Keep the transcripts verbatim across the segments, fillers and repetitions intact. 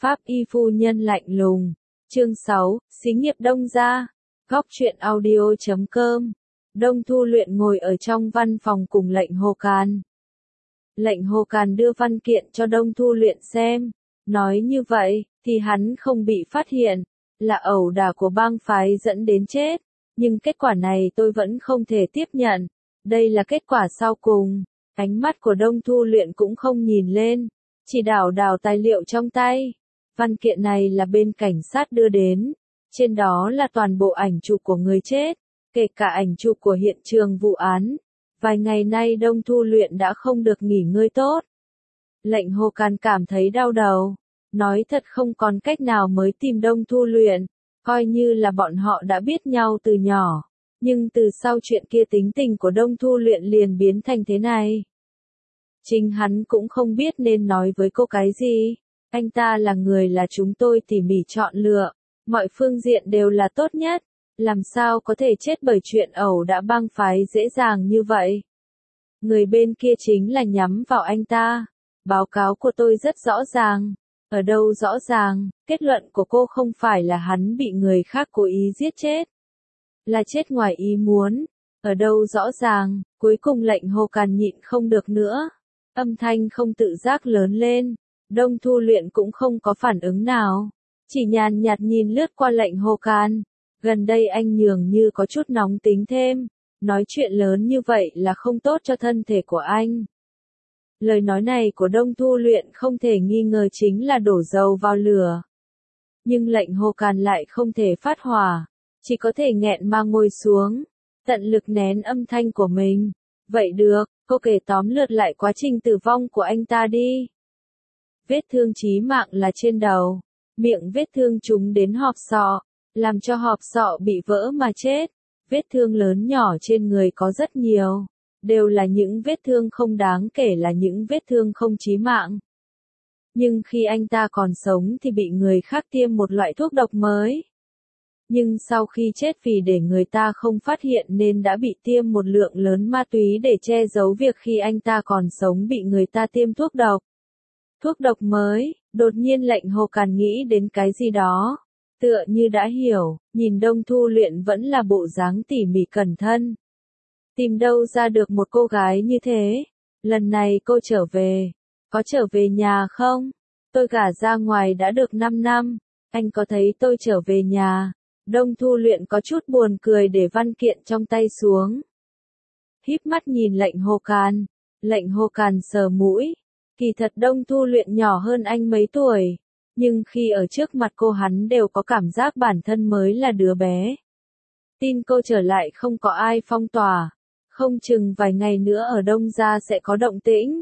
Pháp y phu nhân lạnh lùng. Chương sáu, xí nghiệp Đông gia. Góc truyện audio chấm com. Đông Thu Luyện ngồi ở trong văn phòng cùng lệnh Hồ Càn. Lệnh Hồ Càn đưa văn kiện cho Đông Thu Luyện xem. Nói như vậy, thì hắn không bị phát hiện, là ẩu đả của bang phái dẫn đến chết. Nhưng kết quả này tôi vẫn không thể tiếp nhận. Đây là kết quả sau cùng. Ánh mắt của Đông Thu Luyện cũng không nhìn lên, chỉ đảo đảo tài liệu trong tay. Văn kiện này là bên cảnh sát đưa đến. Trên đó là toàn bộ ảnh chụp của người chết, kể cả ảnh chụp của hiện trường vụ án. Vài ngày nay Đông Thu Luyện đã không được nghỉ ngơi tốt. Lệnh Hồ Càn cảm thấy đau đầu. Nói thật không còn cách nào mới tìm Đông Thu Luyện. Coi như là bọn họ đã biết nhau từ nhỏ. Nhưng từ sau chuyện kia tính tình của Đông Thu Luyện liền biến thành thế này. Chính hắn cũng không biết nên nói với cô cái gì. Anh ta là người là chúng tôi tỉ mỉ chọn lựa. Mọi phương diện đều là tốt nhất. Làm sao có thể chết bởi chuyện ẩu đả bang phái dễ dàng như vậy. Người bên kia chính là nhắm vào anh ta. Báo cáo của tôi rất rõ ràng. Ở đâu rõ ràng, kết luận của cô không phải là hắn bị người khác cố ý giết chết. Là chết ngoài ý muốn. Ở đâu rõ ràng, cuối cùng lệnh Hồ Càn nhịn không được nữa. Âm thanh không tự giác lớn lên. Đông Thu Luyện cũng không có phản ứng nào. Chỉ nhàn nhạt nhìn lướt qua lệnh Hồ Càn. Gần đây anh nhường như có chút nóng tính thêm. Nói chuyện lớn như vậy là không tốt cho thân thể của anh. Lời nói này của Đông Thu Luyện không thể nghi ngờ chính là đổ dầu vào lửa. Nhưng lệnh Hồ Càn lại không thể phát hỏa. Chỉ có thể nghẹn mà ngồi xuống. Tận lực nén âm thanh của mình. Vậy được, cô kể tóm lược lại quá trình tử vong của anh ta đi. Vết thương chí mạng là trên đầu. Miệng vết thương trúng đến hộp sọ. Làm cho hộp sọ bị vỡ mà chết. Vết thương lớn nhỏ trên người có rất nhiều. Đều là những vết thương không đáng kể, là những vết thương không chí mạng. Nhưng khi anh ta còn sống thì bị người khác tiêm một loại thuốc độc mới. Nhưng sau khi chết vì để người ta không phát hiện nên đã bị tiêm một lượng lớn ma túy để che giấu việc khi anh ta còn sống bị người ta tiêm thuốc độc. Thuốc độc mới, đột nhiên lệnh Hồ Càn nghĩ đến cái gì đó. Tựa như đã hiểu, nhìn Đông Thu Luyện vẫn là bộ dáng tỉ mỉ cẩn thận. Tìm đâu ra được một cô gái như thế? Lần này cô trở về. Có trở về nhà không? Tôi gả ra ngoài đã được năm năm. Anh có thấy tôi trở về nhà? Đông Thu Luyện có chút buồn cười để văn kiện trong tay xuống. Híp mắt nhìn lệnh Hồ Càn. Lệnh Hồ Càn sờ mũi. Kỳ thật Đông Thu Luyện nhỏ hơn anh mấy tuổi. Nhưng khi ở trước mặt cô hắn đều có cảm giác bản thân mới là đứa bé. Tin cô trở lại không có ai phong tỏa. Không chừng vài ngày nữa ở Đông gia sẽ có động tĩnh.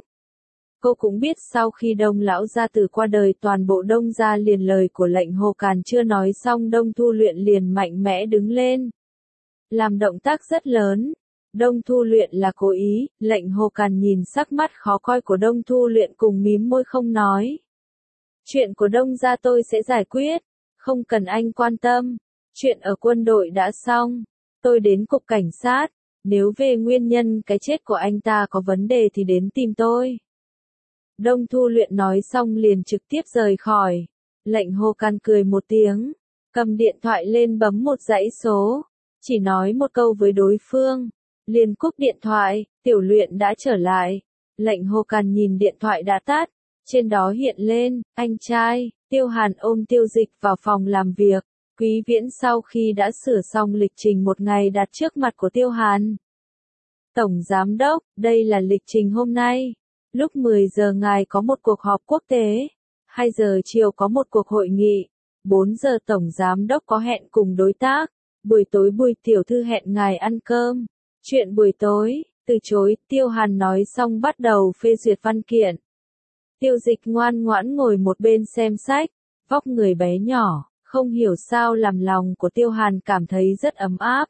Cô cũng biết sau khi Đông lão gia tử qua đời toàn bộ Đông gia liền lời của lệnh Hồ Càn chưa nói xong Đông Thu Luyện liền mạnh mẽ đứng lên. Làm động tác rất lớn. Đông Thu Luyện là cố ý, lệnh Hồ Càn nhìn sắc mắt khó coi của Đông Thu Luyện cùng mím môi không nói. Chuyện của Đông gia tôi sẽ giải quyết, không cần anh quan tâm. Chuyện ở quân đội đã xong, tôi đến cục cảnh sát. Nếu về nguyên nhân cái chết của anh ta có vấn đề thì đến tìm tôi. Đông Thu Luyện nói xong liền trực tiếp rời khỏi. Lệnh Hồ Càn cười một tiếng, cầm điện thoại lên bấm một dãy số. Chỉ nói một câu với đối phương, liền cúp điện thoại. Tiểu Luyện đã trở lại. Lệnh Hồ Càn nhìn điện thoại đã tắt. Trên đó hiện lên, anh trai. Tiêu Hàn ôm Tiêu Dịch vào phòng làm việc. Quý Viễn sau khi đã sửa xong lịch trình một ngày đặt trước mặt của Tiêu Hàn. Tổng Giám đốc, đây là lịch trình hôm nay. Lúc mười giờ ngài có một cuộc họp quốc tế. hai giờ chiều có một cuộc hội nghị. bốn giờ Tổng Giám đốc có hẹn cùng đối tác. Buổi tối Bùi tiểu thư hẹn ngài ăn cơm. Chuyện buổi tối, từ chối, Tiêu Hàn nói xong bắt đầu phê duyệt văn kiện. Tiêu Dịch ngoan ngoãn ngồi một bên xem sách, vóc người bé nhỏ. Không hiểu sao làm lòng của Tiêu Hàn cảm thấy rất ấm áp.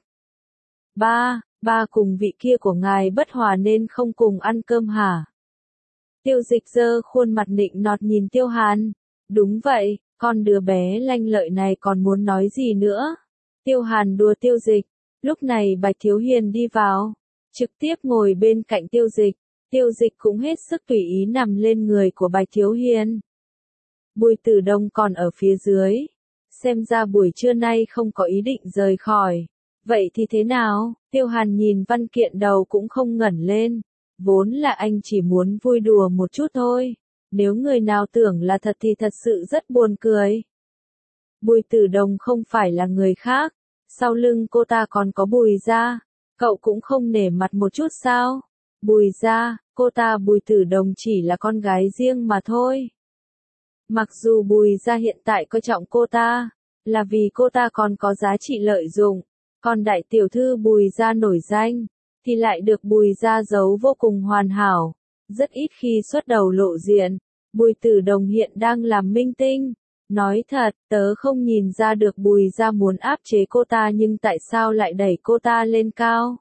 Ba, ba cùng vị kia của ngài bất hòa nên không cùng ăn cơm hả? Tiêu Dịch giơ khuôn mặt nịnh nọt nhìn Tiêu Hàn. Đúng vậy, con đứa bé lanh lợi này còn muốn nói gì nữa? Tiêu Hàn đùa Tiêu Dịch. Lúc này Bạch Thiếu Hiền đi vào, trực tiếp ngồi bên cạnh Tiêu Dịch. Tiêu Dịch cũng hết sức tùy ý nằm lên người của Bạch Thiếu Hiền. Bùi Tử Đông còn ở phía dưới. Xem ra buổi trưa nay không có ý định rời khỏi. Vậy thì thế nào? Tiêu Hàn nhìn văn kiện đầu cũng không ngẩng lên. Vốn là anh chỉ muốn vui đùa một chút thôi. Nếu người nào tưởng là thật thì thật sự rất buồn cười. Bùi Tử Đông không phải là người khác. Sau lưng cô ta còn có Bùi gia. Cậu cũng không nể mặt một chút sao? Bùi gia, cô ta Bùi Tử Đông chỉ là con gái riêng mà thôi. Mặc dù Bùi gia hiện tại coi trọng cô ta, là vì cô ta còn có giá trị lợi dụng, còn đại tiểu thư Bùi gia nổi danh, thì lại được Bùi gia giấu vô cùng hoàn hảo, rất ít khi xuất đầu lộ diện. Bùi Tử Đông hiện đang làm minh tinh. Nói thật, tớ không nhìn ra được Bùi gia muốn áp chế cô ta nhưng tại sao lại đẩy cô ta lên cao.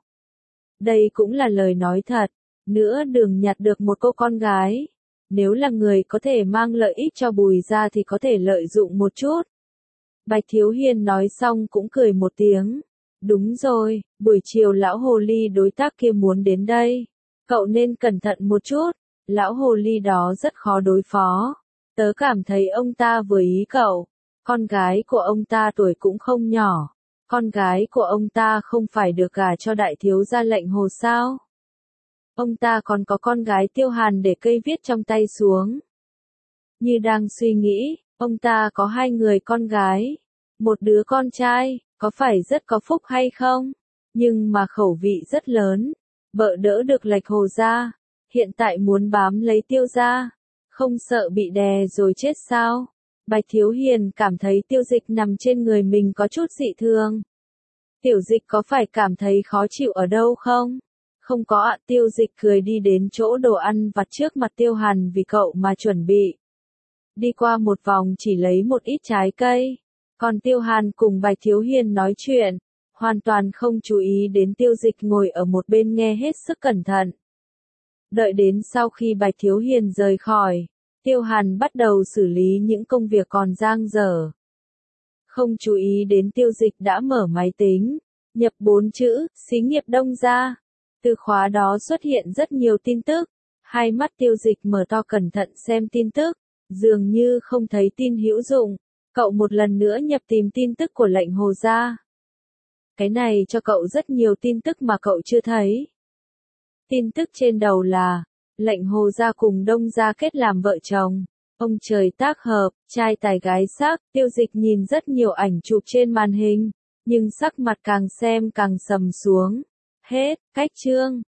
Đây cũng là lời nói thật. Nữa đừng nhặt được một cô con gái. Nếu là người có thể mang lợi ích cho Bùi gia thì có thể lợi dụng một chút. Bạch Thiếu Hiên nói xong cũng cười một tiếng. Đúng rồi, buổi chiều lão hồ ly đối tác kia muốn đến đây. Cậu nên cẩn thận một chút. Lão hồ ly đó rất khó đối phó. Tớ cảm thấy ông ta vừa ý cậu. Con gái của ông ta tuổi cũng không nhỏ. Con gái của ông ta không phải được gả cho đại thiếu gia Lệnh Hồ sao? Ông ta còn có con gái Tiêu Hàn để cây viết trong tay xuống. Như đang suy nghĩ, ông ta có hai người con gái. Một đứa con trai, có phải rất có phúc hay không? Nhưng mà khẩu vị rất lớn. Vợ đỡ được Lệnh Hồ gia. Hiện tại muốn bám lấy Tiêu gia. Không sợ bị đè rồi chết sao? Bạch Thiếu Hiền cảm thấy Tiêu Dịch nằm trên người mình có chút dị thường. Tiểu Dịch có phải cảm thấy khó chịu ở đâu không? Không có ạ. Tiêu Dịch cười đi đến chỗ đồ ăn vặt trước mặt Tiêu Hàn vì cậu mà chuẩn bị. Đi qua một vòng chỉ lấy một ít trái cây. Còn Tiêu Hàn cùng Bạch Thiếu Hiền nói chuyện, hoàn toàn không chú ý đến Tiêu Dịch ngồi ở một bên nghe hết sức cẩn thận. Đợi đến sau khi Bạch Thiếu Hiền rời khỏi, Tiêu Hàn bắt đầu xử lý những công việc còn dang dở. Không chú ý đến Tiêu Dịch đã mở máy tính, nhập bốn chữ, xí nghiệp Đông gia. Từ khóa đó xuất hiện rất nhiều tin tức. Hai mắt Tiêu Dịch mở to cẩn thận xem tin tức, dường như không thấy tin hữu dụng. Cậu một lần nữa nhập tìm tin tức của Lệnh Hồ gia. Cái này cho cậu rất nhiều tin tức mà cậu chưa thấy. Tin tức trên đầu là, Lệnh Hồ gia cùng Đông gia kết làm vợ chồng. Ông trời tác hợp, trai tài gái sắc. Tiêu Dịch nhìn rất nhiều ảnh chụp trên màn hình, nhưng sắc mặt càng xem càng sầm xuống. Hết, cách chương.